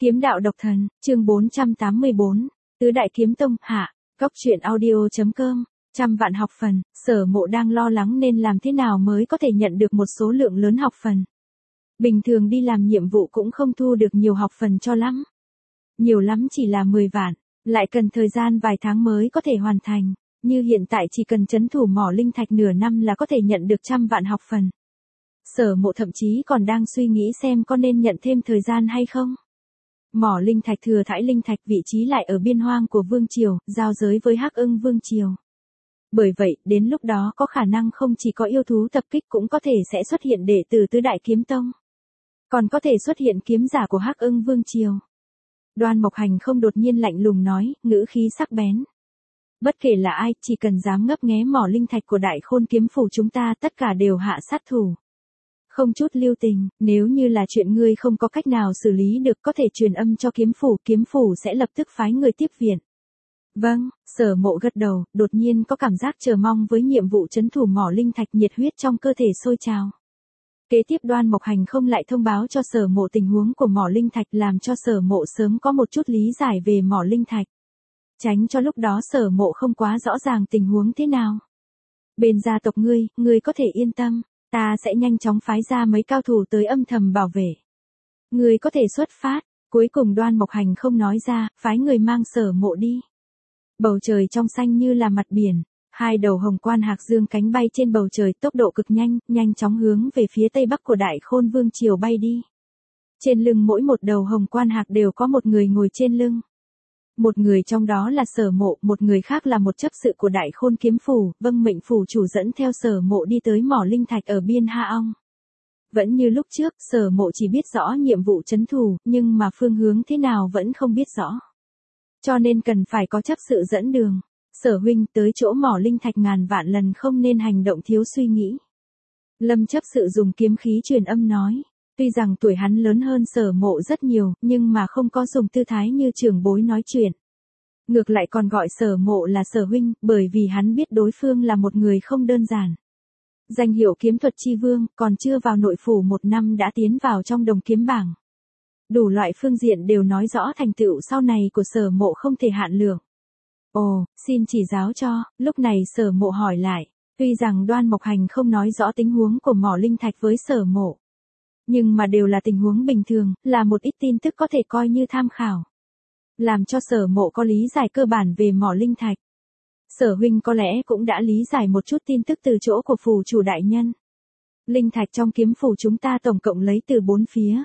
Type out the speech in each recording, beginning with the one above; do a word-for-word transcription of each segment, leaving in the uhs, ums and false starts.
Kiếm đạo độc thần, chương bốn trăm tám mươi bốn, Tứ Đại Kiếm Tông, hạ, Cốc truyện audio.com, trăm vạn học phần, Sở Mộ đang lo lắng nên làm thế nào mới có thể nhận được một số lượng lớn học phần. Bình thường đi làm nhiệm vụ cũng không thu được nhiều học phần cho lắm. Nhiều lắm chỉ là mười vạn, lại cần thời gian vài tháng mới có thể hoàn thành, như hiện tại chỉ cần trấn thủ mỏ linh thạch nửa năm là có thể nhận được trăm vạn học phần. Sở Mộ thậm chí còn đang suy nghĩ xem có nên nhận thêm thời gian hay không. Mỏ linh thạch Thừa Thãi linh thạch vị trí lại ở biên hoang của Vương Triều, giao giới với Hắc Ưng Vương Triều. Bởi vậy, đến lúc đó có khả năng không chỉ có yêu thú tập kích cũng có thể sẽ xuất hiện đệ tử Tứ Đại Kiếm Tông. Còn có thể xuất hiện kiếm giả của Hắc Ưng Vương Triều. Đoan Mộc Hành không đột nhiên lạnh lùng nói, ngữ khí sắc bén. Bất kể là ai, chỉ cần dám ngấp nghé mỏ linh thạch của Đại Khôn kiếm phủ chúng ta tất cả đều hạ sát thủ. Không chút lưu tình, nếu như là chuyện ngươi không có cách nào xử lý được có thể truyền âm cho kiếm phủ, kiếm phủ sẽ lập tức phái người tiếp viện. Vâng, Sở Mộ gật đầu, đột nhiên có cảm giác chờ mong với nhiệm vụ trấn thủ mỏ linh thạch, nhiệt huyết trong cơ thể sôi trào. Kế tiếp Đoan Mộc Hành không lại thông báo cho Sở Mộ tình huống của mỏ linh thạch, làm cho Sở Mộ sớm có một chút lý giải về mỏ linh thạch. Tránh cho lúc đó Sở Mộ không quá rõ ràng tình huống thế nào. Bên gia tộc ngươi, ngươi có thể yên tâm. Ta sẽ nhanh chóng phái ra mấy cao thủ tới âm thầm bảo vệ. Người có thể xuất phát. Cuối cùng Đoan Mộc Hành không nói ra, phái người mang Sở Mộ đi. Bầu trời trong xanh như là mặt biển. Hai đầu hồng quan hạc dương cánh bay trên bầu trời, tốc độ cực nhanh, nhanh chóng hướng về phía tây bắc của Đại Khôn Vương Triều bay đi. Trên lưng mỗi một đầu hồng quan hạc đều có một người ngồi trên lưng. Một người trong đó là Sở Mộ, một người khác là một chấp sự của Đại Khôn kiếm phủ, vâng mệnh phủ chủ dẫn theo Sở Mộ đi tới mỏ linh thạch ở biên Ha Ong. Vẫn như lúc trước, Sở Mộ chỉ biết rõ nhiệm vụ trấn thủ, nhưng mà phương hướng thế nào vẫn không biết rõ. Cho nên cần phải có chấp sự dẫn đường. Sở huynh, tới chỗ mỏ linh thạch ngàn vạn lần không nên hành động thiếu suy nghĩ. Lâm chấp sự dùng kiếm khí truyền âm nói. Tuy rằng tuổi hắn lớn hơn Sở Mộ rất nhiều, nhưng mà không có dùng tư thái như trưởng bối nói chuyện. Ngược lại còn gọi Sở Mộ là Sở huynh, bởi vì hắn biết đối phương là một người không đơn giản. Danh hiệu kiếm thuật chi vương, còn chưa vào nội phủ một năm đã tiến vào trong đồng kiếm bảng. Đủ loại phương diện đều nói rõ thành tựu sau này của Sở Mộ không thể hạn lượng. Ồ, xin chỉ giáo cho, lúc này Sở Mộ hỏi lại. Tuy rằng Đoan Mộc Hành không nói rõ tình huống của mỏ linh thạch với Sở Mộ. Nhưng mà đều là tình huống bình thường, là một ít tin tức có thể coi như tham khảo. Làm cho Sở Mộ có lý giải cơ bản về mỏ linh thạch. Sở huynh có lẽ cũng đã lý giải một chút tin tức từ chỗ của phủ chủ đại nhân. Linh thạch trong kiếm phủ chúng ta tổng cộng lấy từ bốn phía.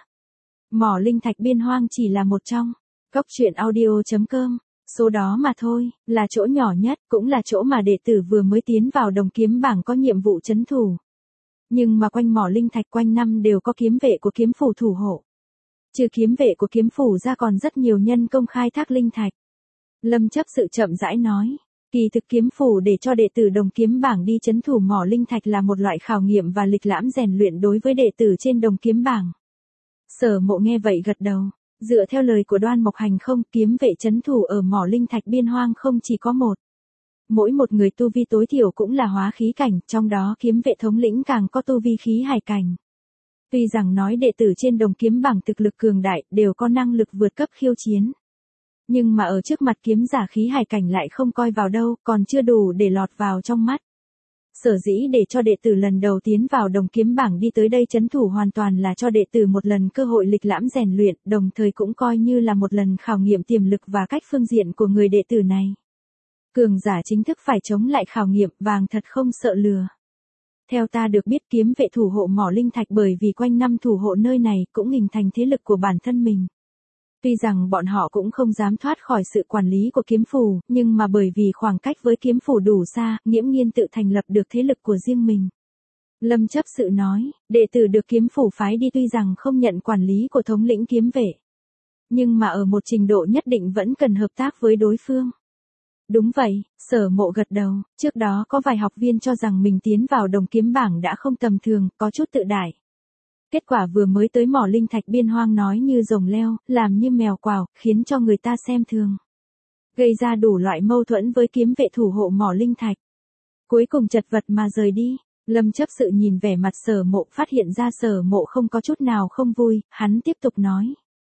Mỏ linh thạch biên hoang chỉ là một trong. Cốc truyện audio.com, số đó mà thôi, là chỗ nhỏ nhất, cũng là chỗ mà đệ tử vừa mới tiến vào đồng kiếm bảng có nhiệm vụ trấn thủ. Nhưng mà quanh mỏ linh thạch quanh năm đều có kiếm vệ của kiếm phủ thủ hộ. Trừ kiếm vệ của kiếm phủ ra còn rất nhiều nhân công khai thác linh thạch. Lâm chấp sự chậm rãi nói, kỳ thực kiếm phủ để cho đệ tử đồng kiếm bảng đi trấn thủ mỏ linh thạch là một loại khảo nghiệm và lịch lãm rèn luyện đối với đệ tử trên đồng kiếm bảng. Sở Mộ nghe vậy gật đầu, dựa theo lời của Đoan Mộc Hành không, kiếm vệ trấn thủ ở mỏ linh thạch biên hoang không chỉ có một. Mỗi một người tu vi tối thiểu cũng là hóa khí cảnh, trong đó kiếm vệ thống lĩnh càng có tu vi khí hải cảnh. Tuy rằng nói đệ tử trên đồng kiếm bảng thực lực cường đại, đều có năng lực vượt cấp khiêu chiến. Nhưng mà ở trước mặt kiếm giả khí hải cảnh lại không coi vào đâu, còn chưa đủ để lọt vào trong mắt. Sở dĩ để cho đệ tử lần đầu tiến vào đồng kiếm bảng đi tới đây trấn thủ hoàn toàn là cho đệ tử một lần cơ hội lịch lãm rèn luyện, đồng thời cũng coi như là một lần khảo nghiệm tiềm lực và cách phương diện của người đệ tử này. Cường giả chính thức phải chống lại khảo nghiệm, vàng thật không sợ lừa. Theo ta được biết kiếm vệ thủ hộ mỏ linh thạch bởi vì quanh năm thủ hộ nơi này cũng hình thành thế lực của bản thân mình. Tuy rằng bọn họ cũng không dám thoát khỏi sự quản lý của kiếm phủ, nhưng mà bởi vì khoảng cách với kiếm phủ đủ xa, nghiễm nhiên tự thành lập được thế lực của riêng mình. Lâm chấp sự nói, đệ tử được kiếm phủ phái đi tuy rằng không nhận quản lý của thống lĩnh kiếm vệ. Nhưng mà ở một trình độ nhất định vẫn cần hợp tác với đối phương. Đúng vậy, Sở Mộ gật đầu, trước đó có vài học viên cho rằng mình tiến vào đồng kiếm bảng đã không tầm thường, có chút tự đại. Kết quả vừa mới tới mỏ linh thạch biên hoang nói như rồng leo, làm như mèo quào, khiến cho người ta xem thường. Gây ra đủ loại mâu thuẫn với kiếm vệ thủ hộ mỏ linh thạch. Cuối cùng chật vật mà rời đi, Lâm chấp sự nhìn vẻ mặt Sở Mộ phát hiện ra Sở Mộ không có chút nào không vui, hắn tiếp tục nói.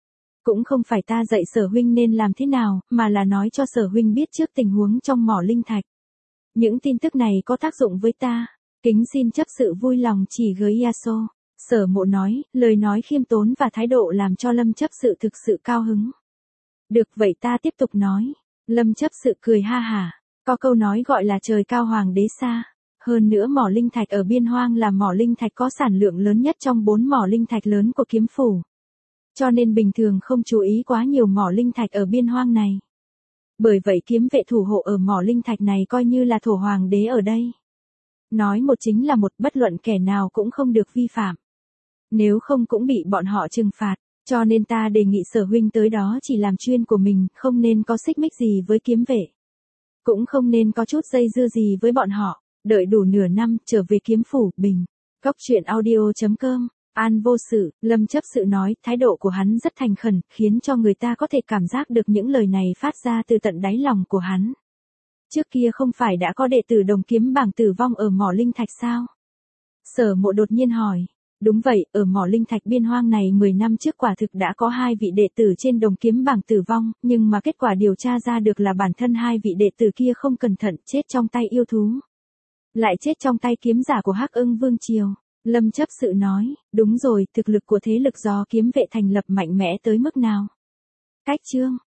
Cũng không phải ta dạy Sở huynh nên làm thế nào, mà là nói cho Sở huynh biết trước tình huống trong mỏ linh thạch. Những tin tức này có tác dụng với ta. Kính xin chấp sự vui lòng chỉ gửi Yaso. Sở Mộ nói, lời nói khiêm tốn và thái độ làm cho Lâm chấp sự thực sự cao hứng. Được vậy ta tiếp tục nói. Lâm chấp sự cười ha hả. Có câu nói gọi là trời cao hoàng đế xa. Hơn nữa mỏ linh thạch ở Biên Hoang là mỏ linh thạch có sản lượng lớn nhất trong bốn mỏ linh thạch lớn của kiếm phủ. Cho nên bình thường không chú ý quá nhiều mỏ linh thạch ở Biên Hoang này. Bởi vậy kiếm vệ thủ hộ ở mỏ linh thạch này coi như là thổ hoàng đế ở đây. Nói một chính là một, bất luận kẻ nào cũng không được vi phạm. Nếu không cũng bị bọn họ trừng phạt, cho nên ta đề nghị Sở huynh tới đó chỉ làm chuyên của mình, không nên có xích mích gì với kiếm vệ. Cũng không nên có chút dây dưa gì với bọn họ, đợi đủ nửa năm trở về kiếm phủ, bình. Cóc truyện audio chấm com, An Vô Sự, Lâm chấp sự nói, thái độ của hắn rất thành khẩn, khiến cho người ta có thể cảm giác được những lời này phát ra từ tận đáy lòng của hắn. Trước kia không phải đã có đệ tử Đồng Kiếm Bảng tử vong ở mỏ linh thạch sao? Sở Mộ đột nhiên hỏi. Đúng vậy, ở mỏ linh thạch Biên Hoang này mười năm trước quả thực đã có hai vị đệ tử trên Đồng Kiếm Bảng tử vong, nhưng mà kết quả điều tra ra được là bản thân hai vị đệ tử kia không cẩn thận chết trong tay yêu thú. Lại chết trong tay kiếm giả của Hắc Ưng Vương Triều. Lâm chấp sự nói, đúng rồi, thực lực của thế lực do kiếm vệ thành lập mạnh mẽ tới mức nào? Cách chương